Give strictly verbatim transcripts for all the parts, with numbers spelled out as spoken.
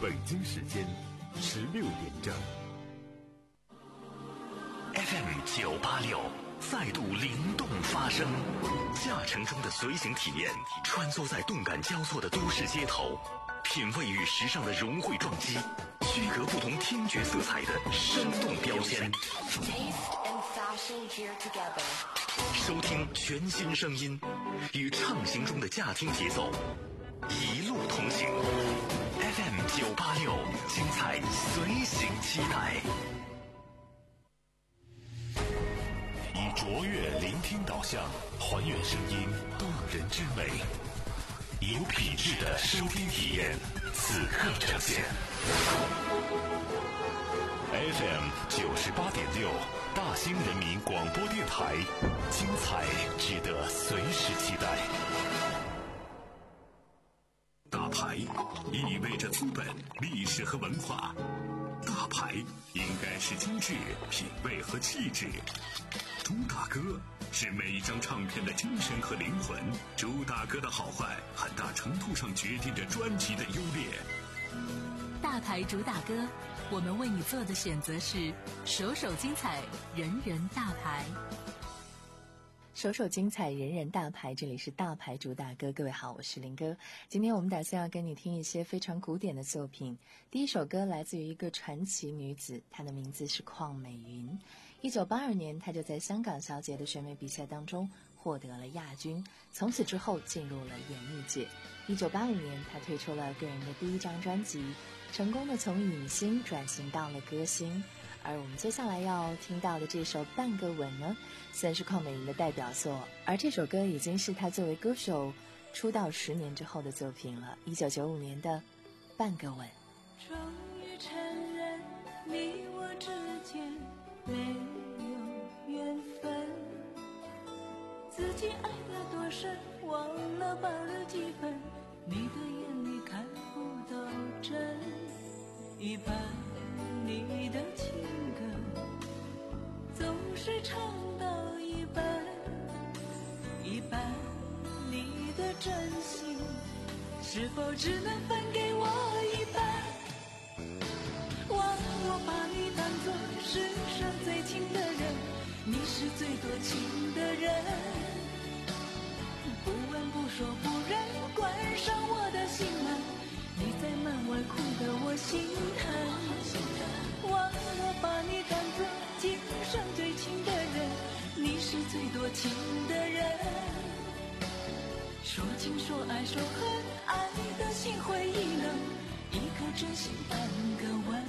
北京时间十六点整。 F M 九八六再度灵动发声，驾乘中的随行体验，穿梭在动感交错的都市街头，品味与时尚的融汇撞击，区隔不同听觉色彩的生动标签。收听全新声音，与畅行中的驾听节奏，一路同行。F M 九八六，精彩随行期待。以卓越聆听导向，还原声音动人之美，有品质的收听体验，此刻呈现。F M 九十八点六，大兴人民广播电台，精彩值得随时期待。大牌意味着资本、历史和文化，大牌应该是精致、品味和气质。朱大哥是每一张唱片的精神和灵魂，朱大哥的好坏很大程度上决定着专辑的优劣。 大牌主打歌，我们为你做的选择是首首精彩，人人大牌。 首首精彩，人人大牌，这里是大牌主打歌。各位好，我是林哥。今天我们打算要跟你听一些非常古典的作品。第一首歌来自于一个传奇女子，她的名字是邝美云。一九八二年，她就在香港小姐的选美比赛当中获得了亚军，从此之后进入了演艺界。一九八五年，她推出了个人的第一张专辑，成功的从影星转型到了歌星。而我们接下来要听到的这首《半个吻》呢，算是邝美云的代表作，而这首歌已经是她作为歌手出道十年之后的作品了。一九九五年的《半个吻》。 终于承认你我之间没有缘分，自己爱得多深，忘了保留几分，你的眼里看不到真，一半你的情歌总是唱到一半，一半你的真心是否只能分给我一半？忘我把你当作世上最亲的人，你是最多情的人，不问不说不认，关上我的心门，你在门外哭得我心疼。忘我把你当作今生最亲的人，你是最多情的人，说情说爱说恨，爱的心灰意冷，一颗真心半个吻。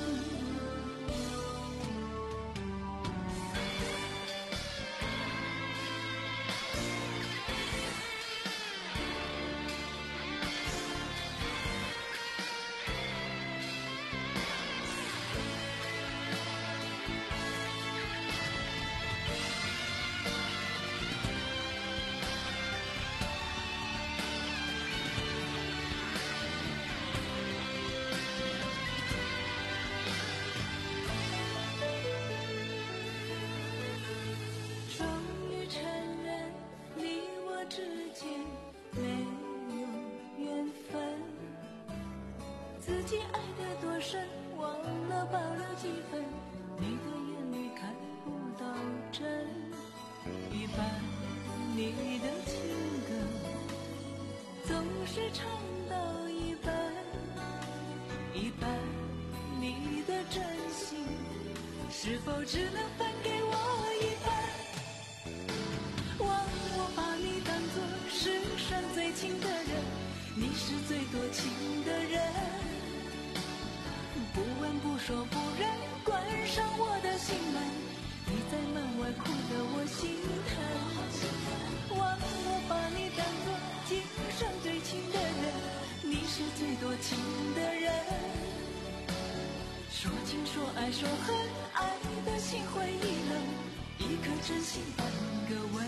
是否只能分给我一半？忘我把你当作世上最亲的人，你是最多情的人，不问不说不认，关上我的心门，你在门外哭得我心疼。忘我把你当作今生最亲的人，你是最多情的人，说情说爱说恨，爱的心灰意冷，一颗真心半个吻。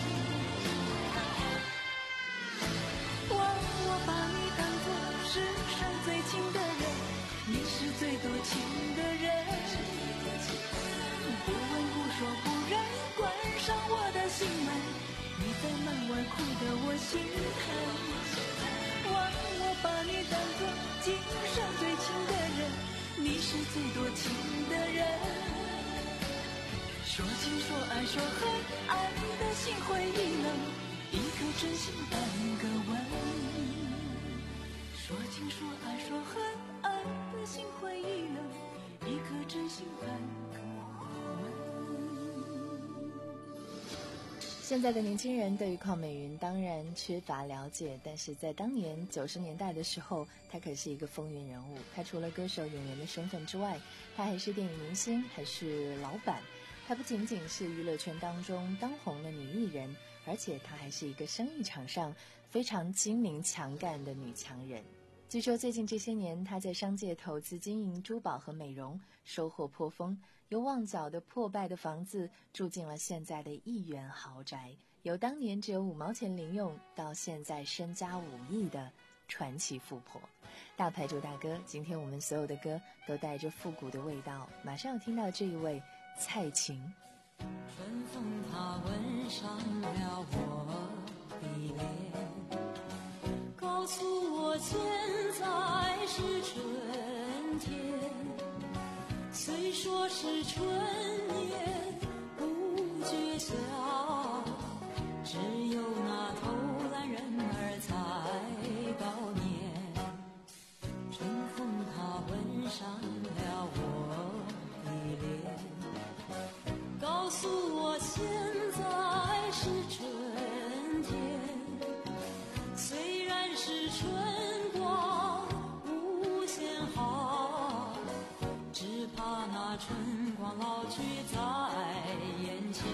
忘我把你当作世上最亲的人，你是最多情的人，不问不说不认，关上我的心门，你在门外哭得我心疼。忘我把你当作今生最亲说情说爱说恨，爱的心灰意冷，一颗真心半个吻。说情说爱说恨，爱的心灰意冷，一颗真心半个吻。 现在的年轻人对于邝美云当然缺乏了解，但是在当年九十年代的时候，她可是一个风云人物。她除了歌手演员的身份之外，她还是电影明星，还是老板。她不仅仅是娱乐圈当中当红的女艺人，而且她还是一个生意场上非常精明强干的女强人。据说最近这些年，她在商界投资经营珠宝和美容，收获颇丰，由旺角的破败的房子住进了现在的亿元豪宅，由当年只有五毛钱零用到现在身家五亿的传奇富婆。大牌主大哥，今天我们所有的歌都带着复古的味道，马上要听到这一位蔡琴。 春风它吻上了我的脸，告诉我现在是春天，虽说是春年不觉晓，只有那偷懒人儿才高念。春风它吻上了我的脸，告诉我现在是春天，虽然是春光无限好，只怕那春光老去在眼前。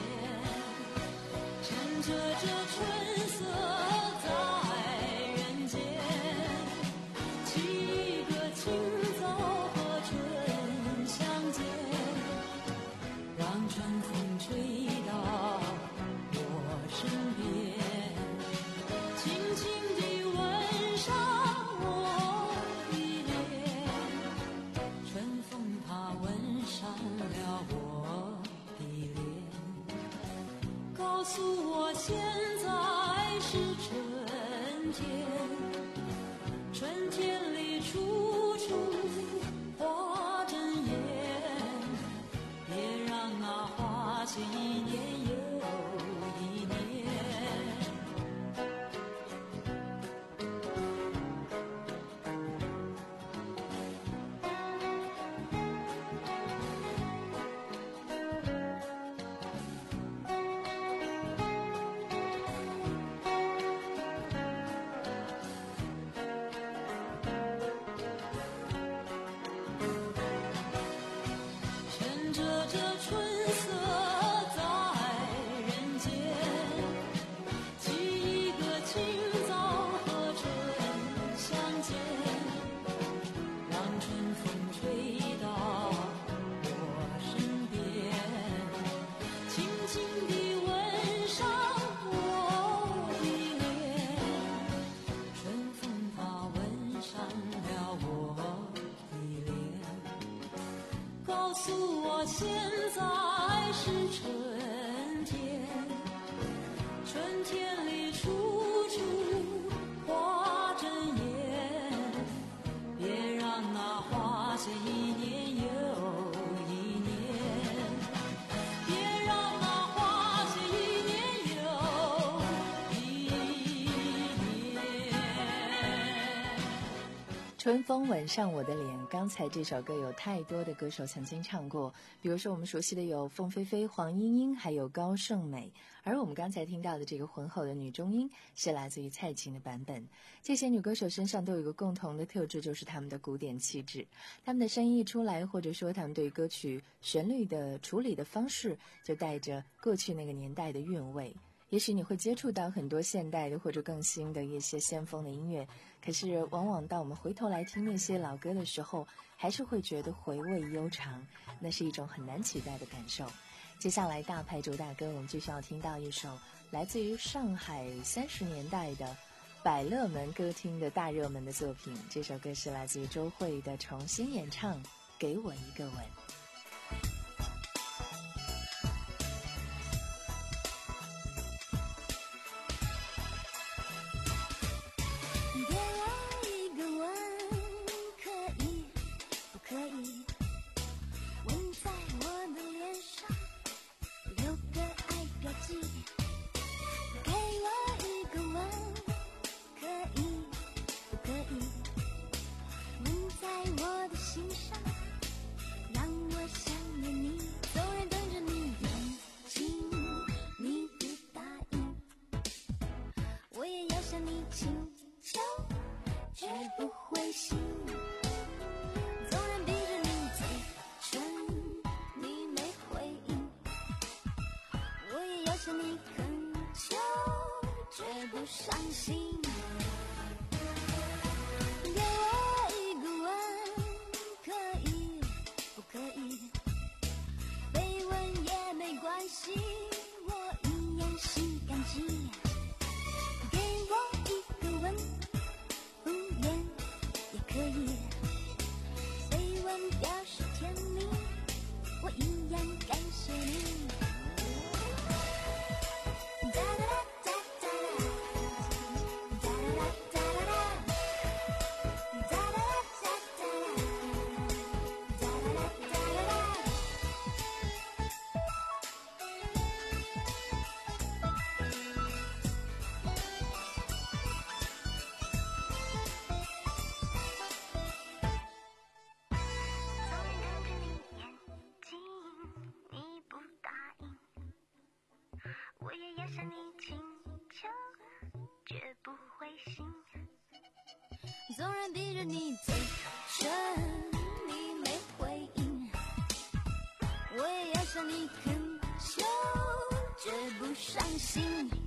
趁着这春色在人间，沏一个清早和春相见，让春风吹到我身边，轻轻地吻上我的脸。春风它吻上了我的脸，告诉我现在是春天，春天里处处花争艳，别让那花谢一年又一年。趁着这春色在人间，沏一个清早和春相见，让春风吹到我身边，轻轻地吻上我的脸。春风它吻上了我的脸，告诉我现在是春天，春天里处处花争艳，别让那花谢一年又一年，别让那花谢一年又一年。 春风吻上我的脸，刚才这首歌有太多的歌手曾经唱过，比如说我们熟悉的有凤飞飞、黄莺莺，还有高胜美，而我们刚才听到的这个浑厚的女中音是来自于蔡琴的版本。这些女歌手身上都有一个共同的特质，就是她们的古典气质。她们的声音一出来，或者说她们对歌曲旋律的处理的方式，就带着过去那个年代的韵味。也许你会接触到很多现代的或者更新的一些先锋的音乐，可是往往当我们回头来听那些老歌的时候，还是会觉得回味悠长，那是一种很难取代的感受。接下来大牌主打歌，我们就需要听到一首来自于上海三十年代的百乐门歌厅的大热门的作品，这首歌是来自于周蕙的重新演唱《给我一个吻》。 可以吻在我的脸上， 我的心上，让我想念你，纵然等着你眼睛，你不答应，我也要向你请求，绝不灰心。纵然逼着你嘴唇，你没回应，我也要向你恳求，绝不伤心。给我一个吻，可以不可以？被吻也没关系，我一样心感激。给我一个吻，敷衍也可以。被吻表示甜蜜，我一样感谢你。哒哒哒哒哒哒哒哒哒。我也要向你请求，绝不灰心。纵然逼着你嘴唇，你没回应，我也要向你恳求，绝不伤心。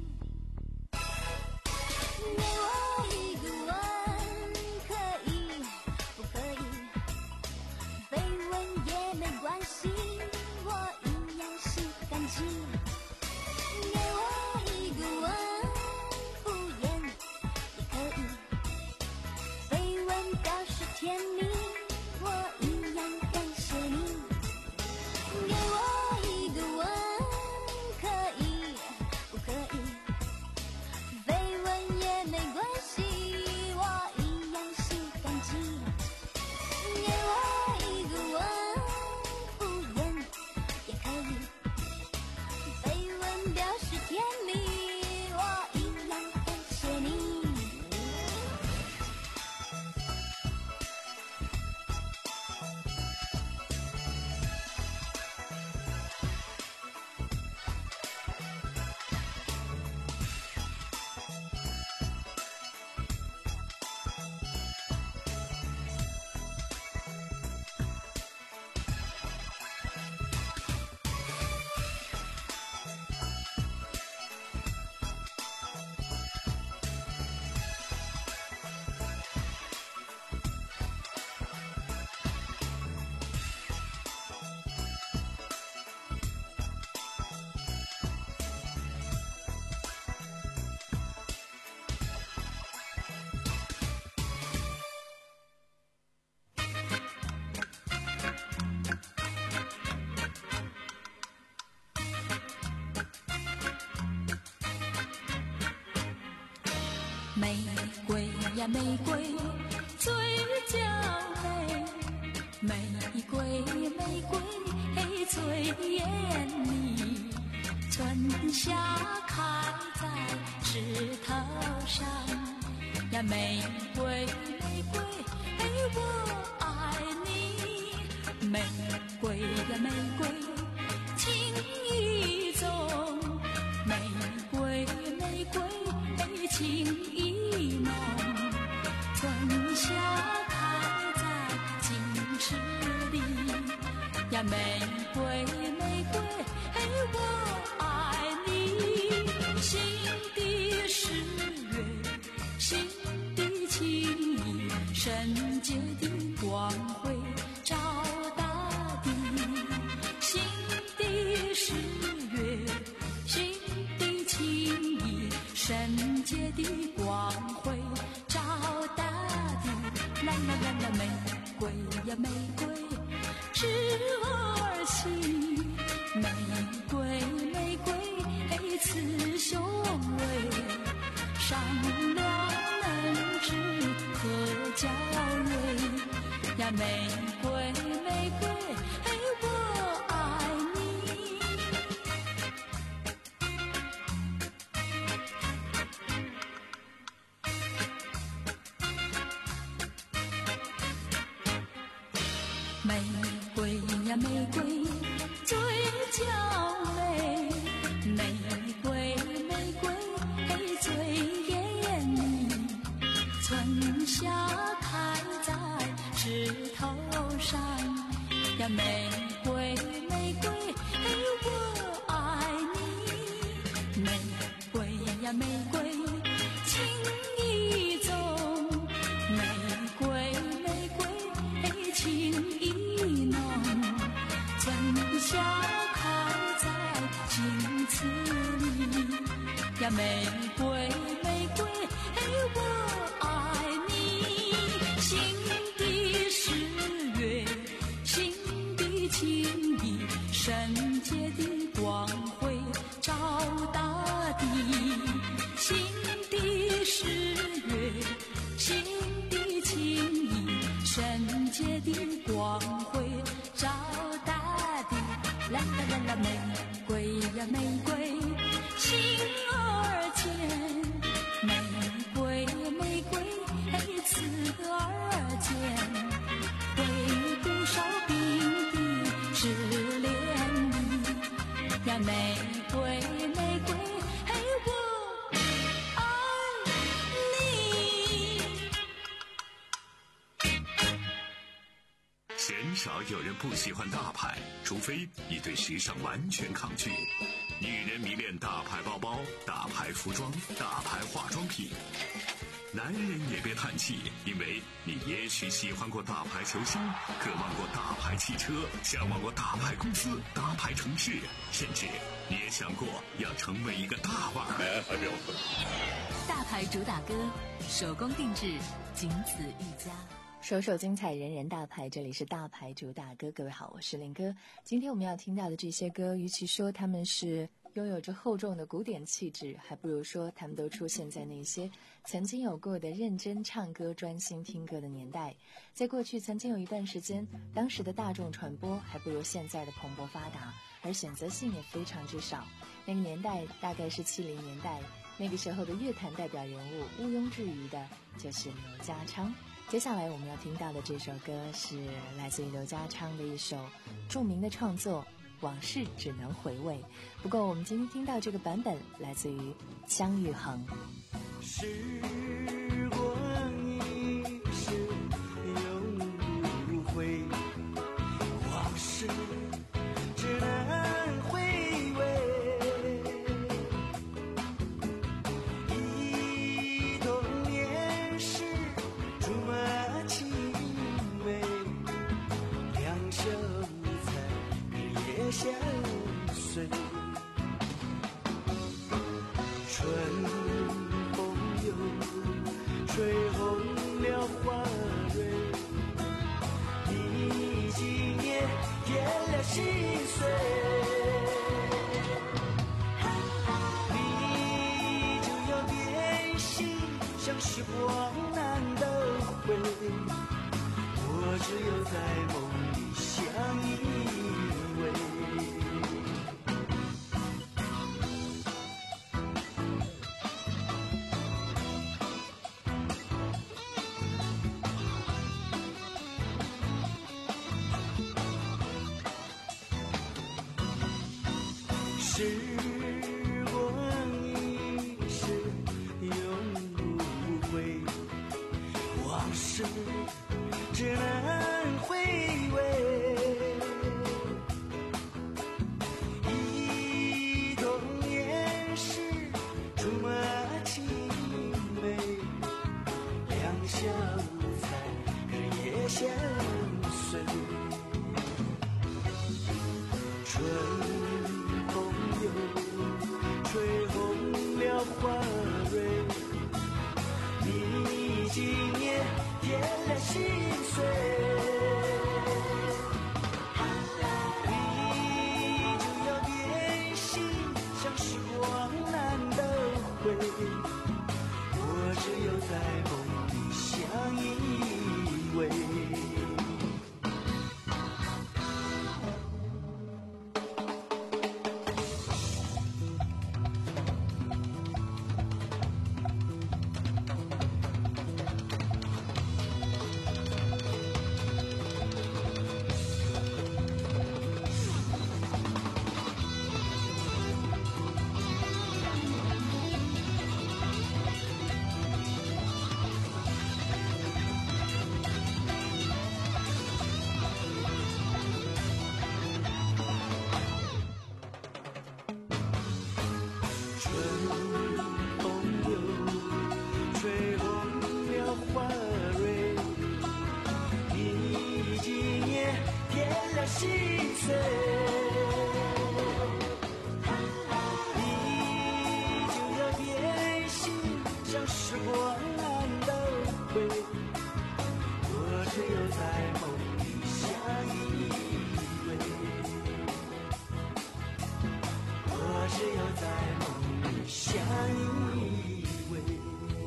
给我一个吻，可以不可以？被吻也没关系，我一样心感激。给我一个吻，敷衍也可以。被吻表示甜蜜，我一样感谢你。给我一个吻，可以不可以？被吻也没关系，我一样心感激。给我一个吻，敷衍也可以。被吻表示甜蜜，我一样感谢你。 玫瑰呀玫瑰，最娇美，玫瑰玫瑰最艳丽，春夏开在枝头上呀，玫瑰玫瑰我爱你，玫瑰呀玫瑰情意重，玫瑰玫瑰情意浓，春夏开在金池里呀，玫瑰玫瑰我爱你，心底是月，心底情意，圣洁的光辉照大地，心底是月，心底情意，圣洁的光辉照大地，啦啦啦啦，玫瑰呀玫瑰枝儿细，玫瑰玫瑰刺胸围，善良能知可娇蕊呀，玫瑰玫瑰我爱你。 玫瑰呀玫瑰最娇美，玫瑰玫瑰嘿最艳丽，春夏开在枝头上呀，玫瑰玫瑰嘿我爱你，玫瑰呀玫瑰情意重，玫瑰玫瑰嘿情意浓，春夏开在镜子里呀，玫瑰玫瑰嘿我爱你，心底是月，心底情意，圣洁的光辉照大地，心底是月，心底情意，圣洁的光辉照大地，啦啦啦啦，玫瑰呀玫瑰心儿间，玫瑰玫瑰嘿刺儿间，为多少冰滴是连理呀，玫瑰玫瑰嘿我爱你。 鲜少有人不喜欢大牌，除非你对时尚完全抗拒。女人迷恋大牌包包、大牌服装、大牌化妆品。男人也别叹气，因为你也许喜欢过大牌球星，渴望过大牌汽车，向往过大牌公司、大牌城市，甚至你也想过要成为一个大腕儿。还没有分。 大牌主打歌，手工定制，仅此一家。 首首精彩，人人大牌，这里是大牌主打歌。各位好，我是林哥。今天我们要听到的这些歌，与其说他们是拥有着厚重的古典气质，还不如说他们都出现在那些曾经有过的认真唱歌、专心听歌的年代。在过去曾经有一段时间，当时的大众传播还不如现在的蓬勃发达，而选择性也非常之少。那个年代大概是七零年代，那个时候的乐坛代表人物毋庸置疑的就是刘家昌。接下来我们要听到的这首歌是来自于刘家昌的一首著名的创作《往事只能回味》，不过我们今天听到这个版本来自于姜育恒。 时光一逝永不回，往事只能回味，忆童年时竹马青梅，两小无猜日夜相随，春吹红了花蕊，你今年添了心碎，你就要变心，像时光难倒回，我只有在梦里相依偎。时光一逝永不回，往事只能回味，忆童年时竹马青梅，两小无猜日夜相随，春吹红了花蕊，你今年添了心碎，你就要变心，像时光难倒回，我只有在梦里相依偎。 有在梦里相依偎，我只有在梦里相依偎。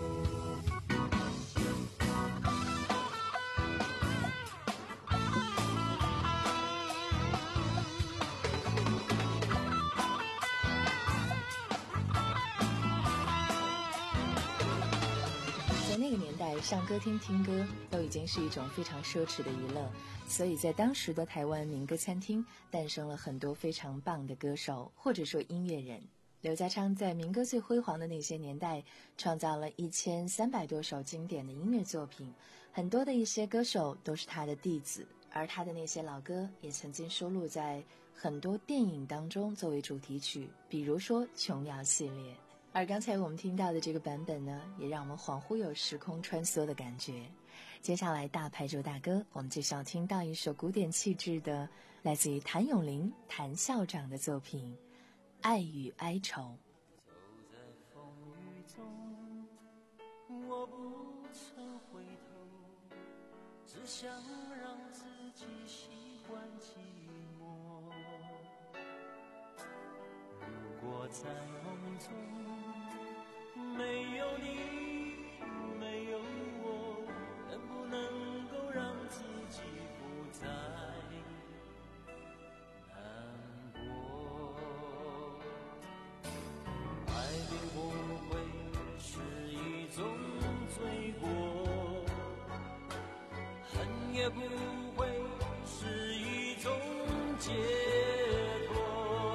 那个年代上歌厅听歌都已经是一种非常奢侈的娱乐，所以在当时的台湾民歌餐厅诞生了很多非常棒的歌手或者说音乐人。刘家昌在民歌最辉煌的那些年代创造了一千三百多首经典的音乐作品，很多的一些歌手都是他的弟子，而他的那些老歌也曾经收录在很多电影当中作为主题曲，比如说琼瑶系列。而刚才我们听到的这个版本呢，也让我们恍惚有时空穿梭的感觉。接下来大牌主大哥，我们就要听到一首古典气质的，来自于谭咏麟谭校长的作品《爱与哀愁》。 走在风雨中，我不曾回头，只想让自己习惯寂寞。如果在梦中没有你，没有我，能不能够让自己不再难过？爱并不会是一种罪过，恨也不会是一种解脱。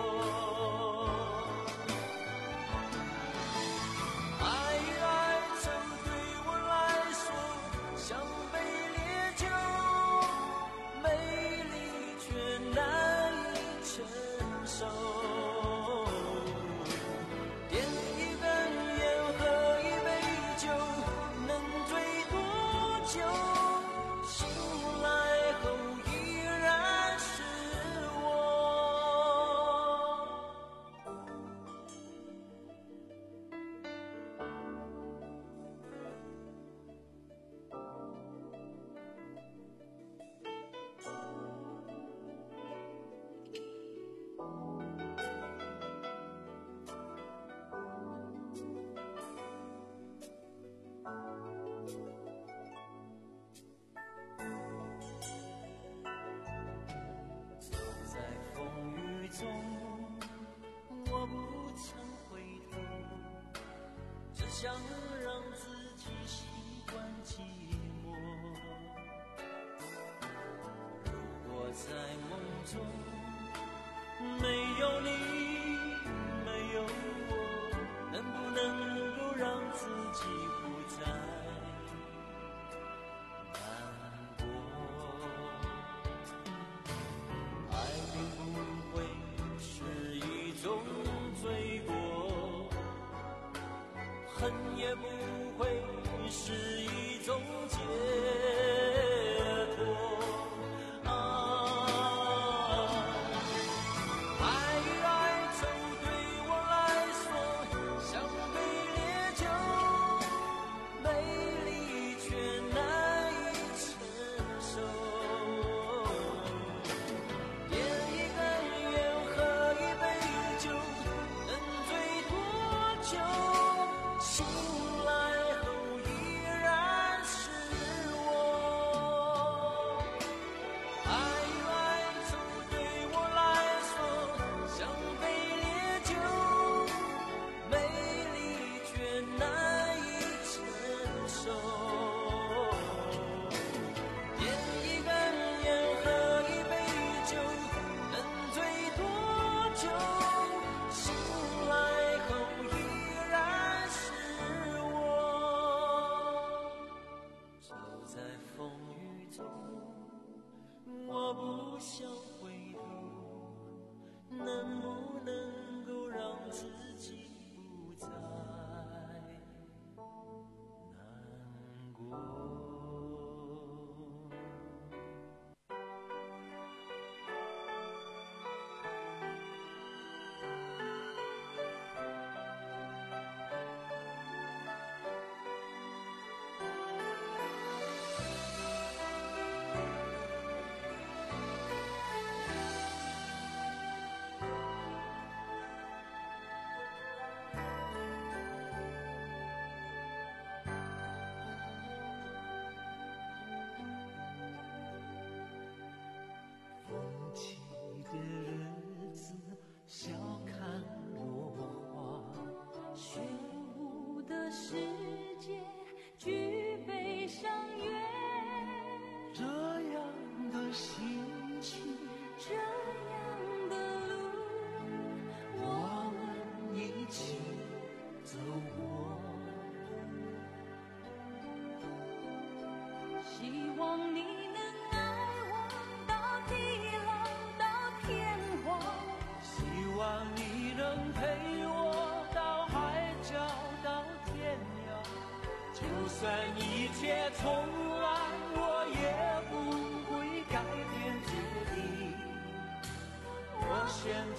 想让自己习惯寂寞，如果在梦中没有你，没有我，能不能够让自己不再难过？爱并不会是一种罪过，恨也不会是一种解脱。啊，爱与哀愁对我来说像杯烈酒，美丽却难以承受。点一根烟，喝一杯酒，能醉多久？醒来后依然是我。爱与哀愁对我来说像杯烈酒，美丽却难以承受。点一根烟，喝一杯酒，能醉多久？醒来后依然是我。走在风雨中，我不想回头，能不能够让自己不再难过？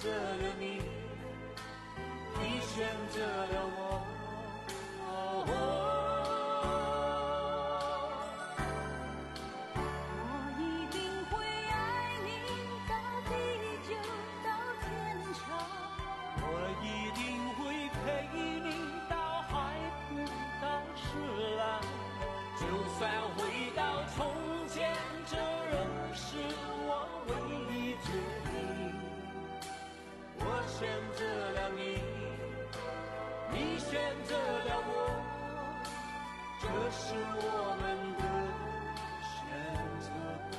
择了你，你选择了我。哦哦选择了你，你选择了我，这是我们的选择。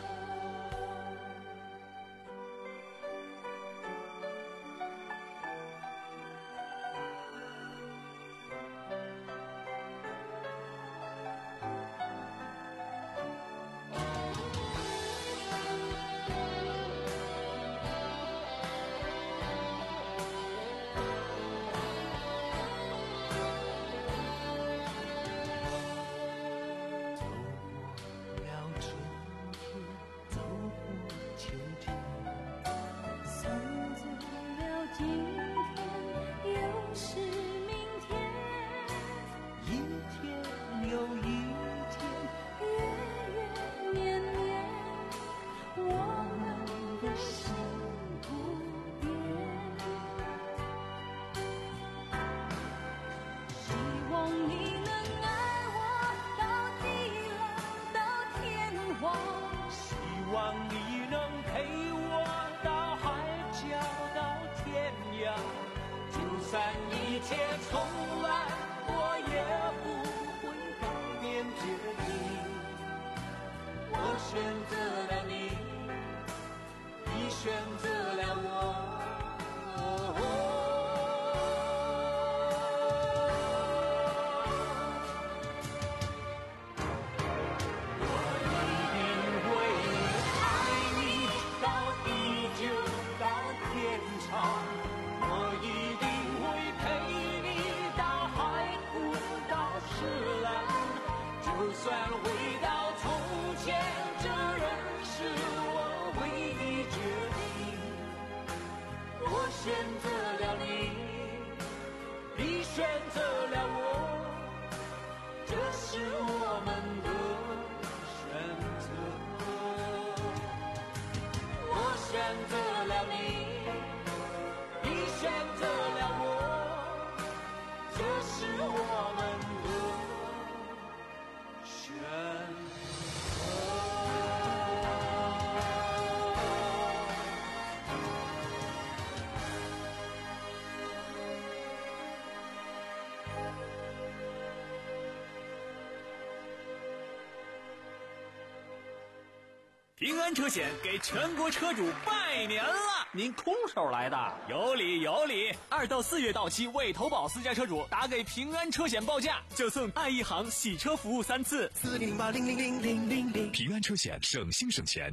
选择了你，你选择了我。哦我一定会爱你到地久到天长，我一定会陪你到海枯到石烂，就算回到从前。我选择了你，你选择了我，这是我们的选择。我选择了你，你选择了我，这是我们的选择。 平安车险给全国车主拜年了！ 您空手来的？ 有理有理！二到四月到期未投保私家车主，打给平安车险报价，就送爱一行洗车服务三次。 四零零八零零零零零零。平安车险，省心省钱。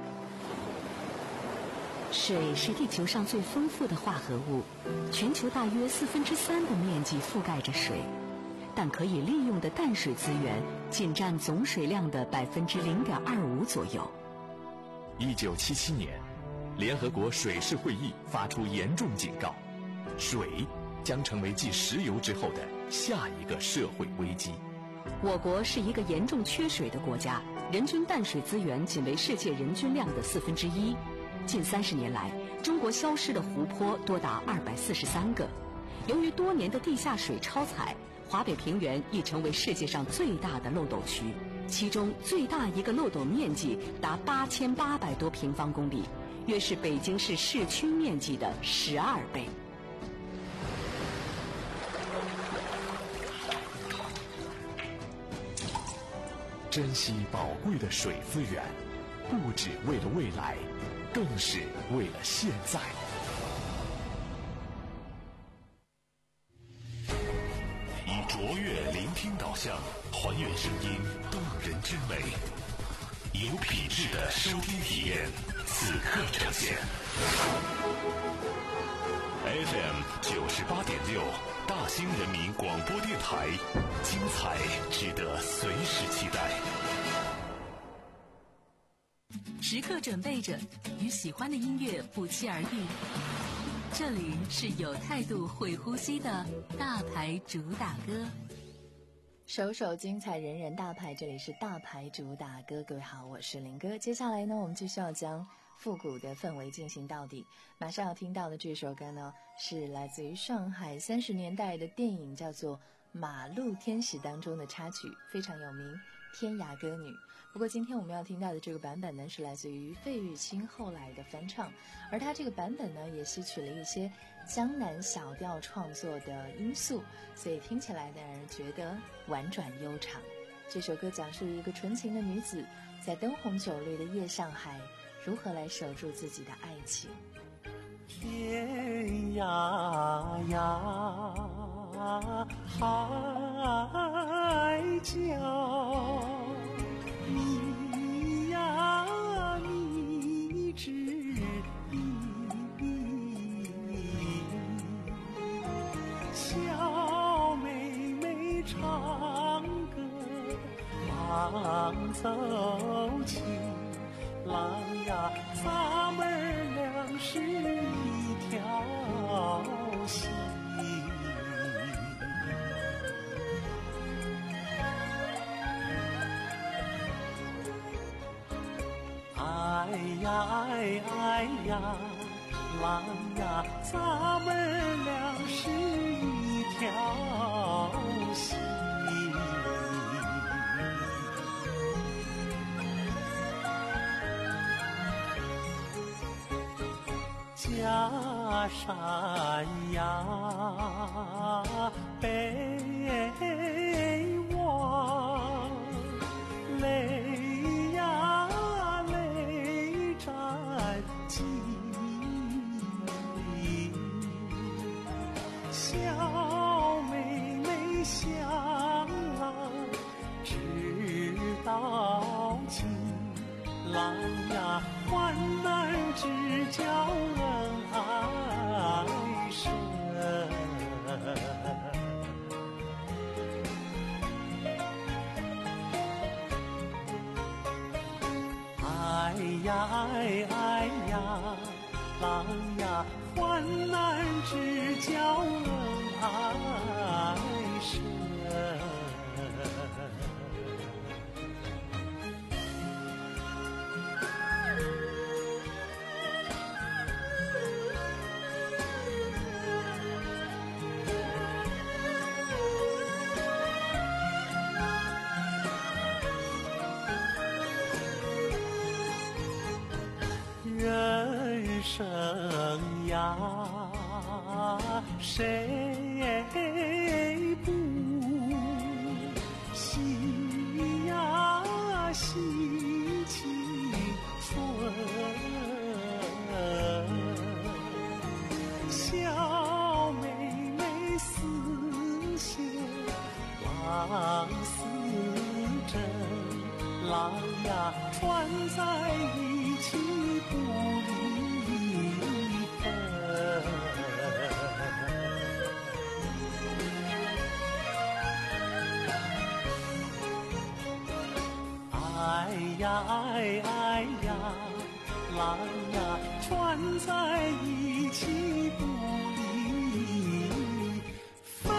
水是地球上最丰富的化合物，全球大约四分之三的面积覆盖着水，但可以利用的淡水资源仅占总水量的百分之零点二五左右。 一九七七年，联合国水事会议发出严重警告，水将成为继石油之后的下一个社会危机。 我国是一个严重缺水的国家，人均淡水资源仅为世界人均量的四分之一。近三十年来，中国消失的湖泊多达二百四十三个。由于多年的地下水超采，华北平原已成为世界上最大的漏斗区。其中最大一个漏斗面积达八千八百多平方公里，约是北京市市区面积的十二倍。 珍惜宝贵的水资源，不只为了未来，更是为了现在。 以卓越聆听导向，还原声音动人之美，有品质的收听体验，此刻呈现。F M 九十八点六，大兴人民广播电台，精彩值得随时期待。 时刻准备着，与喜欢的音乐不期而遇。 这里是有态度会呼吸的大牌主打歌。 首首精彩，人人大牌，这里是大牌主打歌。各位好，我是林哥。接下来呢，我们继续要将复古的氛围进行到底。马上要听到的这首歌呢，是来自于上海三十年代的电影，叫做《马路天使》当中的插曲，非常有名，《天涯歌女》。不过今天我们要听到的这个版本呢，是来自于费玉清后来的翻唱，而他这个版本呢，也吸取了一些江南小调创作的因素，所以听起来让人觉得婉转悠长。这首歌讲述一个纯情的女子在灯红酒绿的夜上海，如何来守住自己的爱情。 天涯呀，海角，你呀，你知小妹妹唱歌忙走起，郎呀，咱们俩是一条心。哎呀哎哎呀，郎呀，咱们俩是一条心。家山呀，北望，泪呀泪沾襟，小妹妹相郎知道情，郎呀，患难之交恩爱深。哎呀哎哎呀，郎呀，患难之交恩爱深。人生呀，谁不喜呀喜气春，小妹妹似线郎似针，郎呀，穿在一起不离分。哎呀哎哎呀，郎呀，穿在一起不离分。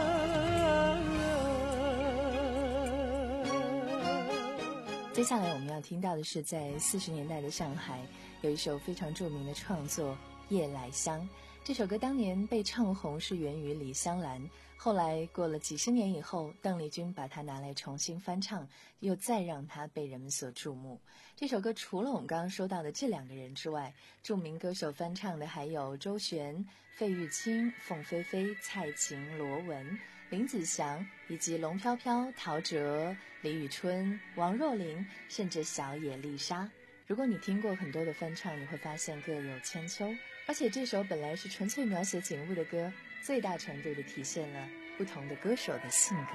接下来我们要听到的是在四十年代的上海有一首非常著名的创作《夜来香》。这首歌当年被唱红是源于李香兰，后来过了几十年以后，邓丽君把它拿来重新翻唱，又再让它被人们所注目。这首歌除了我们刚刚说到的这两个人之外，著名歌手翻唱的还有周璇、费玉清、凤飞飞、蔡琴、罗文、林子祥，以及龙飘飘、陶喆、李宇春、王若琳，甚至小野丽莎。如果你听过很多的翻唱，你会发现各有千秋。而且这首本来是纯粹描写景物的歌，最大程度地体现了不同的歌手的性格。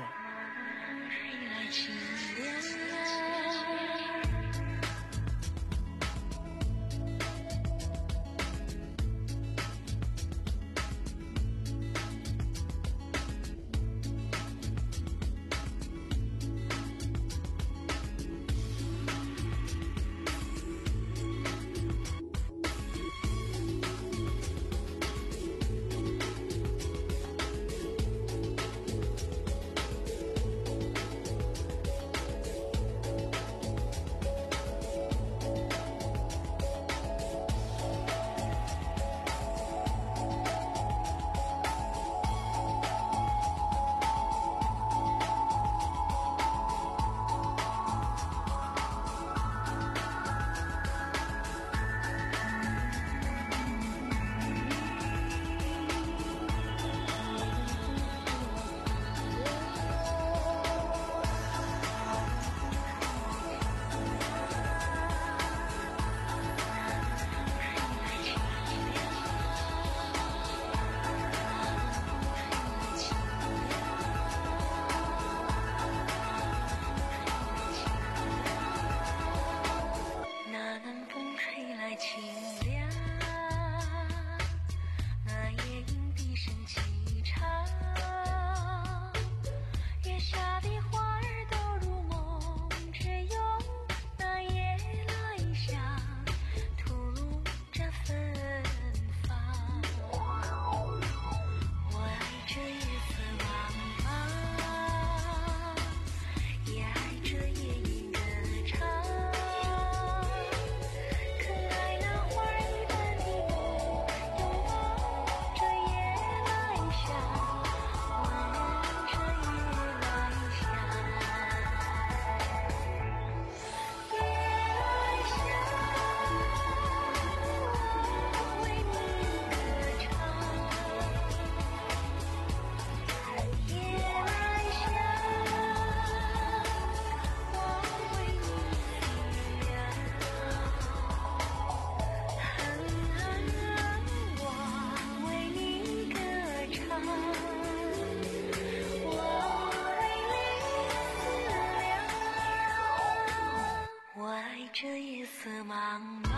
着夜色茫茫。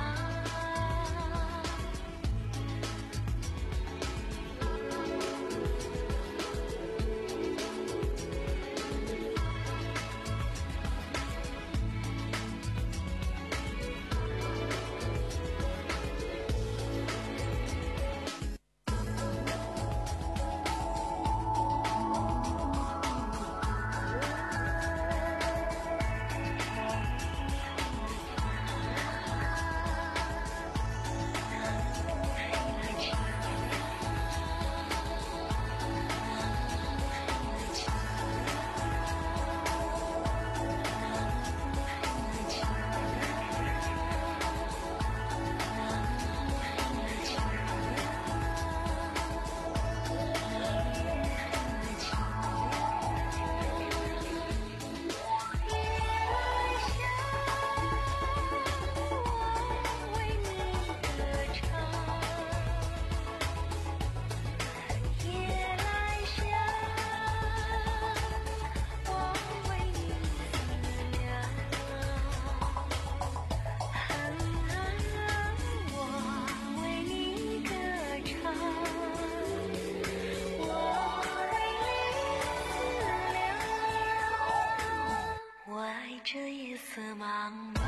这夜色茫茫。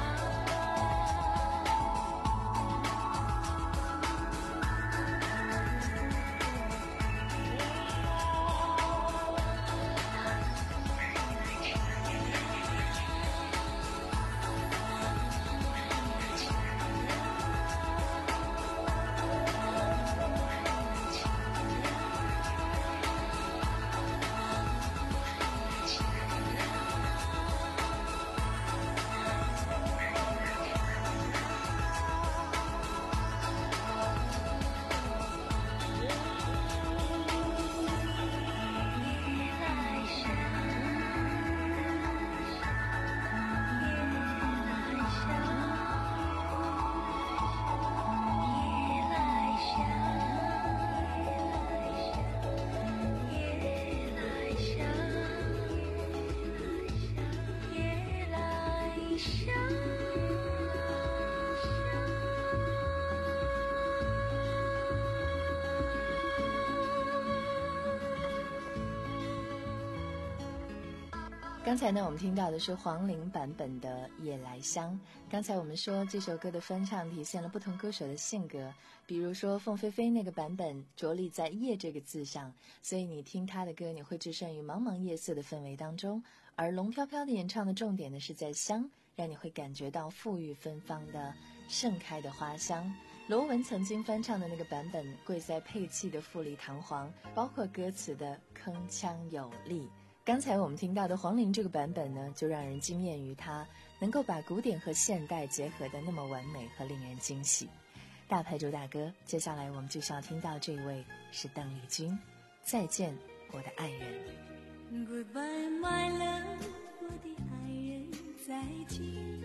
刚才呢，我们听到的是黄龄版本的《夜来香》。刚才我们说这首歌的翻唱体现了不同歌手的性格，比如说凤飞飞那个版本着力在夜这个字上，所以你听她的歌，你会置身于茫茫夜色的氛围当中；而龙飘飘的演唱的重点呢是在香，让你会感觉到馥郁芬芳的盛开的花香。罗文曾经翻唱的那个版本，贵在配器的富丽堂皇，包括歌词的铿锵有力。刚才我们听到的黄龄这个版本呢，就让人惊艳于它能够把古典和现代结合的那么完美和令人惊喜。大牌主打歌，接下来我们就是要听到这位是邓丽君，《再见我的爱人》。 Goodbye my love， 我的爱人再见。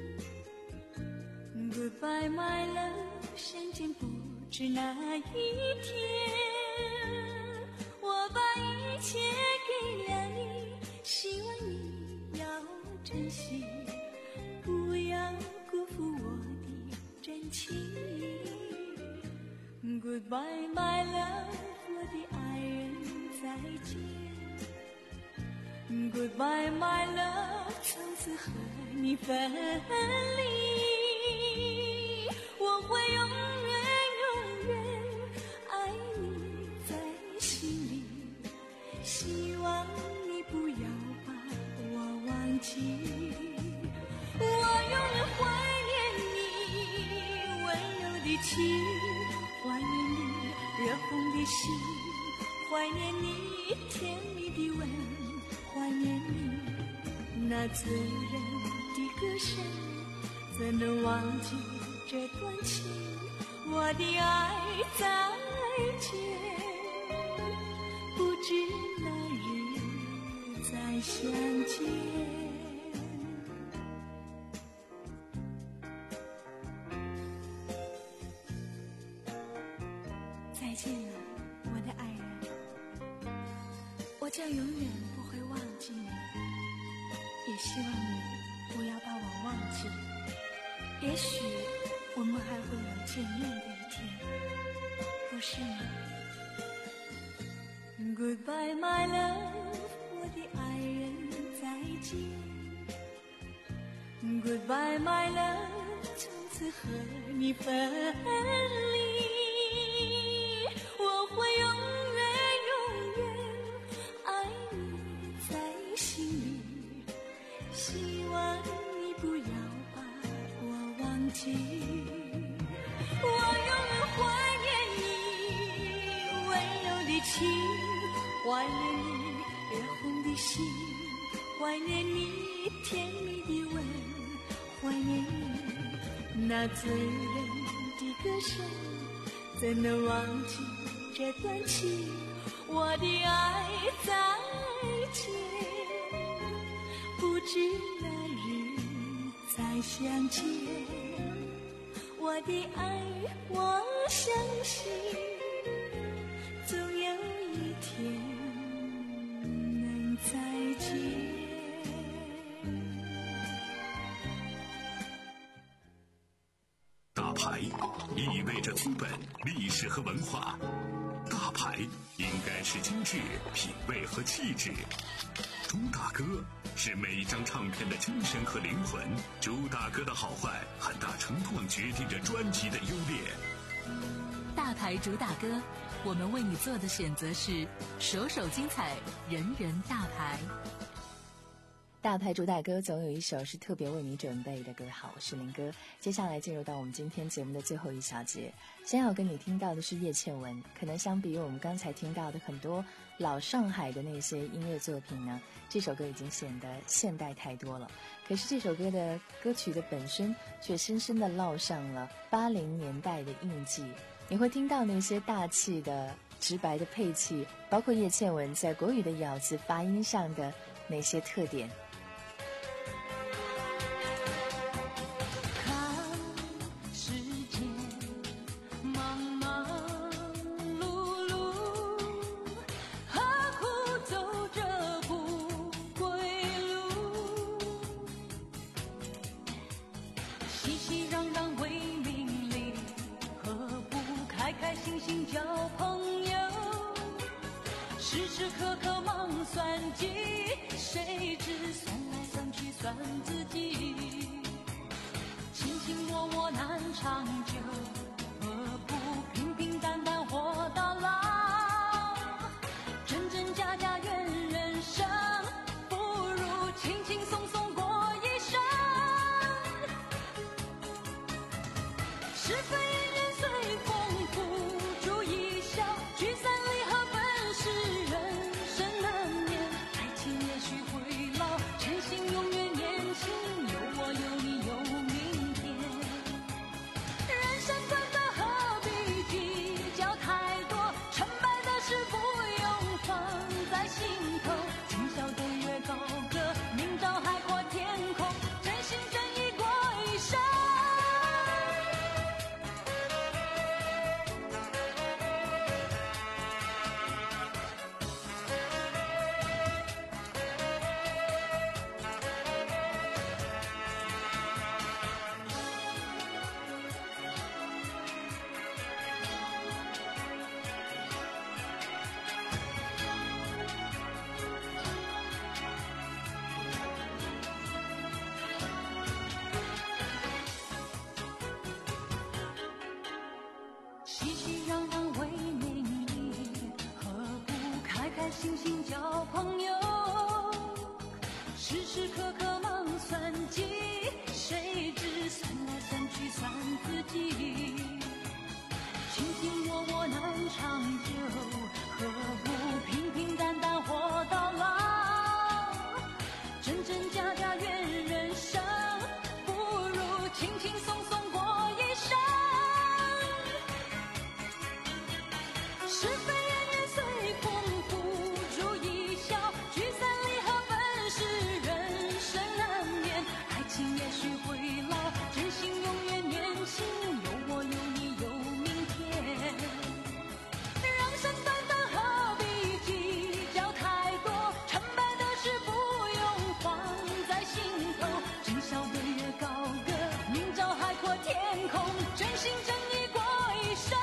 Goodbye my love， 相见不知哪一天，我把一切给了你，希望你要珍惜，不要辜负我的真情。 Goodbye my love， 我的爱人再见。 Goodbye my love， 从此和你分离，我会永远永远爱你在心里，希望你不要把我忘记，我永远怀念你温柔的情，怀念你热红的心，怀念你甜蜜的吻，怀念你那醉人的歌声，怎能忘记这段情？我的爱再见，不知哪日再相见。再见了，我的爱人，我将永远不会忘记你，也希望你不要把我忘记。 也许我们还会有见面的一天，不是吗？ Goodbye my love， 我的爱人再见。Goodbye my love， 从此和你分离，我会永远永远爱你在心里，希望你不要把我忘记，我永远怀念你温柔的情，怀念你热红的心，怀念你甜蜜的吻，怀念你那醉人的歌声，怎能忘记这段情？我的爱再见，不知哪日再相见。我的爱，我相信，总有一天能再见。 大牌意味着资本、历史和文化，大牌应该是精致、品味和气质。朱大哥是每一张唱片的精神和灵魂，朱大哥的好坏很大程度上决定着专辑的优劣。 大牌主打歌，我们为你做的选择是首首精彩，人人大牌。 大牌主打歌总有一首是特别为你准备的。各位好，我是林哥。接下来进入到我们今天节目的最后一小节，先要跟你听到的是叶倩文。可能相比于我们刚才听到的很多老上海的那些音乐作品呢，这首歌已经显得现代太多了。可是这首歌的歌曲的本身却深深地烙上了八零年代的印记。你会听到那些大气的直白的配器，包括叶倩文在国语的咬字发音上的那些特点。 心心交朋友，时时刻刻忙算计，谁知算来算去算自己。卿卿我我难长久，何不平平淡淡活到老？真真假假怨人生，不如轻轻松松过一生。是非恩怨随风。聚散离合本是人生空，真心真意过一生。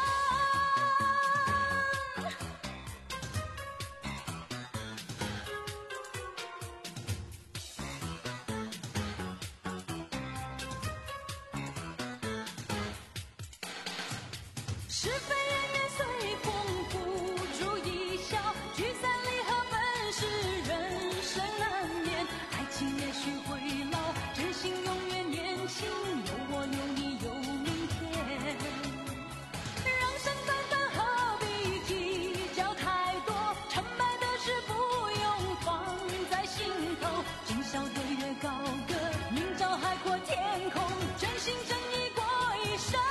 是非恩怨随风，付诸一笑，聚散离合本是人生难免，爱情也许会老，真心永远年轻，有我有你有明天。人生短短何必计较太多，成败得失不用放在心头，今宵对月高歌，明朝海阔天空，真心真意过一生。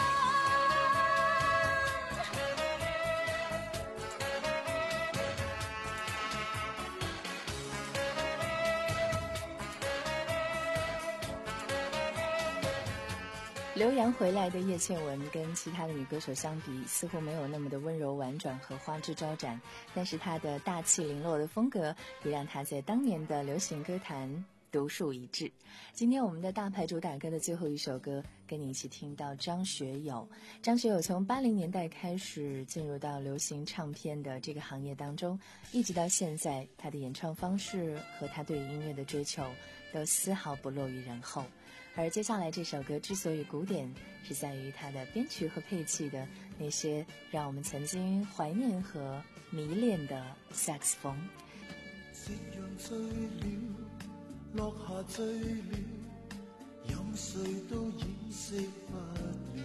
留洋回来的叶倩文跟其他的女歌手相比，似乎没有那么的温柔婉转和花枝招展，但是她的大气凌落的风格也让她在当年的流行歌坛独树一帜。今天我们的大牌主打歌的最后一首歌，跟你一起听到张学友。张学友从八零年代开始进入到流行唱片的这个行业当中，一直到现在，他的演唱方式和他对音乐的追求都丝毫不落于人后。而接下来这首歌之所以古典，是在于它的编曲和配器的那些让我们曾经怀念和迷恋的萨克斯风。 夕阳醉了，落下醉了，任谁都掩饰不了，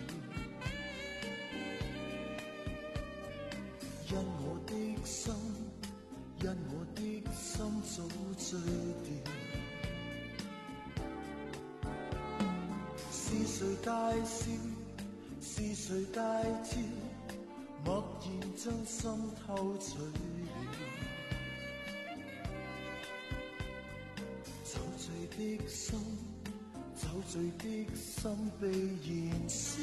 因我的心，因我的心早醉掉。是谁大笑？是谁大叫？默然将心偷取了。酒醉的心，酒醉的心被燃烧。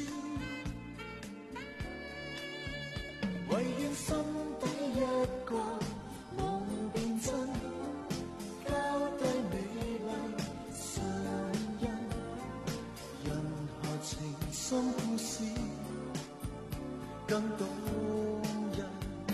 唯愿心底一个梦變真，交低美麗唇印。情深故事更動人，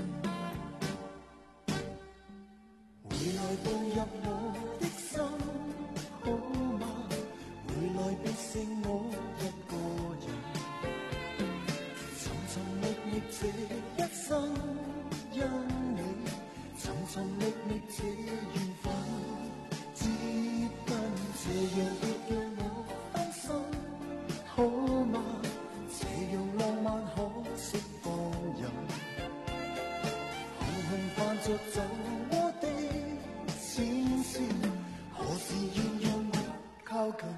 回來步入我的心，好嗎？回來別剩我一個人，尋尋覓覓這一生，因你尋尋覓覓這緣分，接近這樣別讓我分心。好嗎？這樣浪漫可釋放人，紅紅泛着酒窩的淺笑，何時願讓我靠近？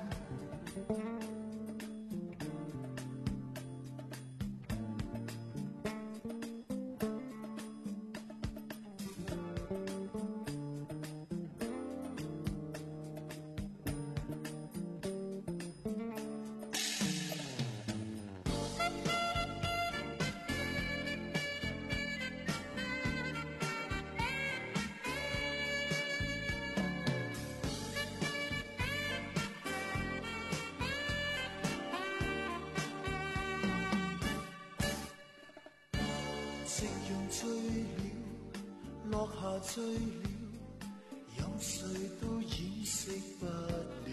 夕陽醉了，落下醉了，任誰都掩飾不了。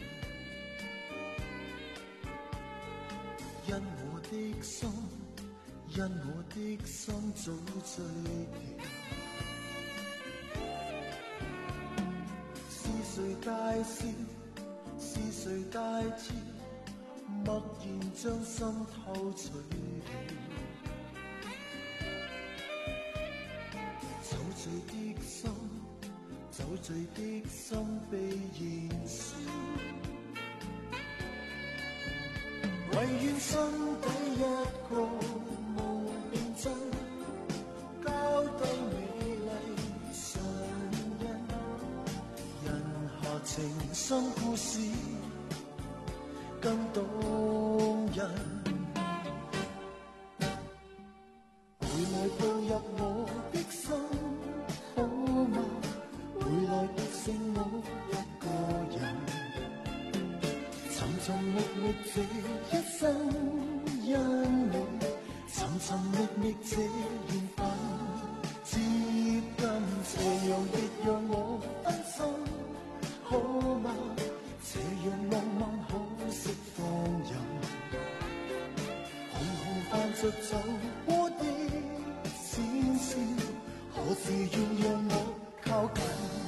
因我的心，因我的心早醉掉。是誰大笑？是誰大叫？默然將心偷取了。酒醉的心，酒醉的心被燃燒，唯願心底一個夢變真，交低美麗唇印，人下情深故事更動人，回來步入我的心。好嗎？回來別剩我一個人，尋尋覓覓這一生。 忆這緣分，接近斜陽亦讓我分心，好嗎？這樣浪漫可惜放任，紅紅泛着酒窩的閃閃，何時願讓我靠近？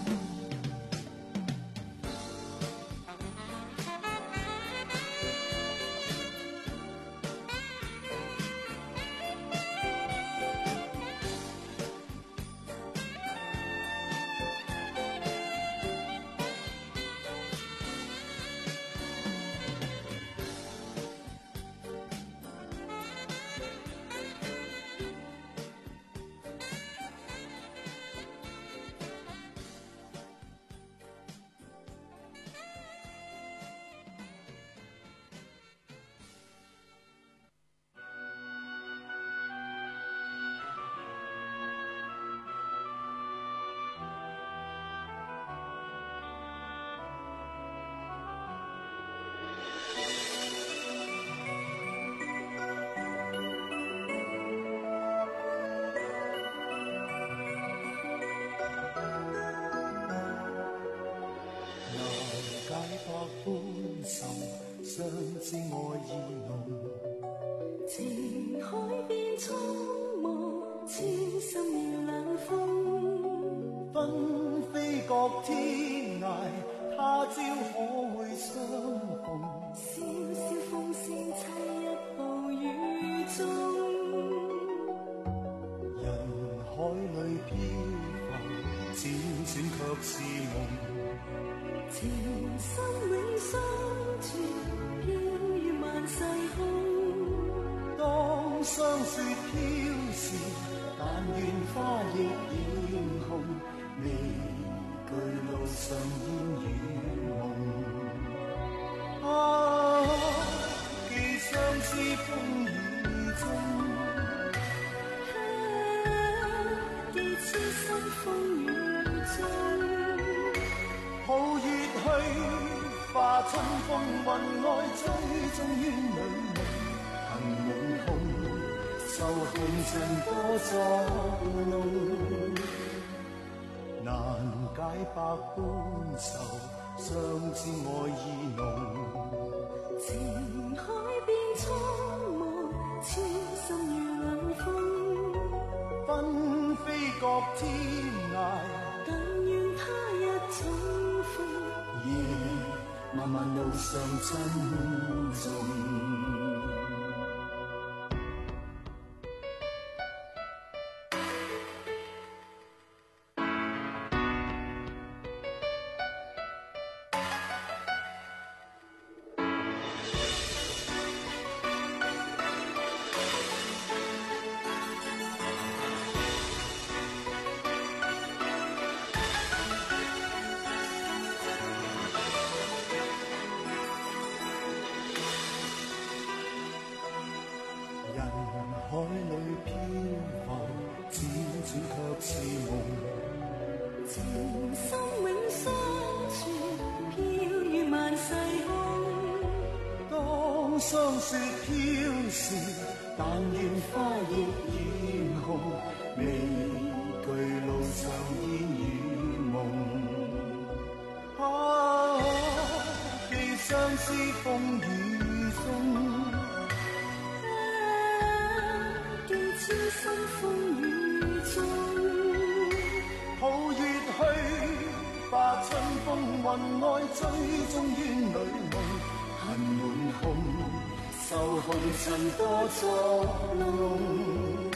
相知愛意濃， 情海變蒼茫，千心變冷風， 紛飛各天涯，他朝可會相逢？ 笑笑風聲悽一暴雨中， 人海裏飄浮，輾轉卻是夢。 情深永相存，飄於萬世空。 當霜雪飄時，但願花亦染紅，未懼路上煙雨夢。啊，既相思風雨中， 啊，既痴心風雨中。 抱月去，化春風雲外，追蹤於女夢。恨滿空，受紅塵多作弄，難解百般愁，相知愛意濃。 情海變蒼茫，痴心如冷風， 紛飛各天涯， 但願他日重夜漫漫路上珍重。海裏漂浮，輾轉卻是夢。 情深永相存，飄於萬世空。 當霜雪飄時，但願花亦染紅，未懼路上煙雨夢。啊，既相思風雨中。 痴心風雨中， 抱月去，把春風雲外，追蹤於女夢。恨滿空，受紅塵多作弄，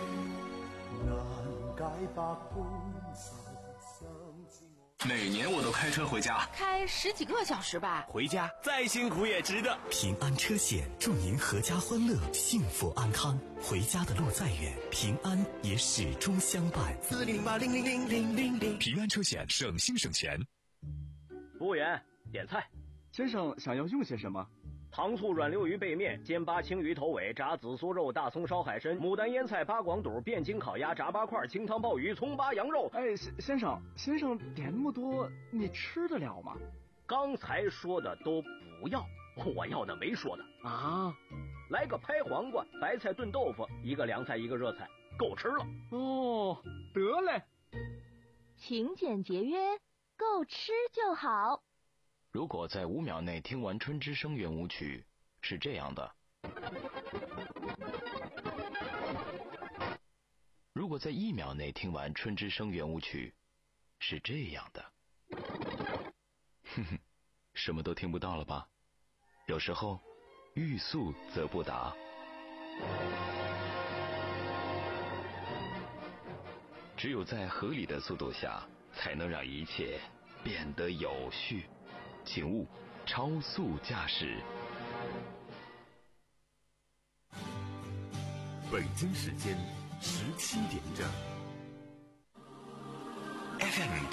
難解百般愁，相知我。 每年我都开车回家， 开十几个小时吧。 回家再辛苦也值得。 平安车险祝您阖家欢乐，幸福安康。回家的路再远，平安也始终相伴。 四零八零零零零零零， 平安车险省心省钱。 服务员，点菜。 先生想要用些什么？ 糖醋软溜鱼背面、煎八青鱼头尾、炸紫苏肉、大葱烧海参、牡丹腌菜、八广肚、汴京烤鸭、炸八块、清汤鲍鱼、葱八羊肉。 哎，先生，先生点那么多，你吃得了吗？ 刚才说的都不要，我要的没说的啊。 来个拍黄瓜、白菜炖豆腐，一个凉菜一个热菜，够吃了。 哦，得嘞。 勤俭节约，够吃就好。 如果在五秒内听完《春之声》圆舞曲，是这样的；如果在一秒内听完《春之声》圆舞曲，是这样的。哼哼，什么都听不到了吧？有时候，欲速则不达。只有在合理的速度下，才能让一切变得有序。请勿超速驾驶。 北京时间十七点整。F M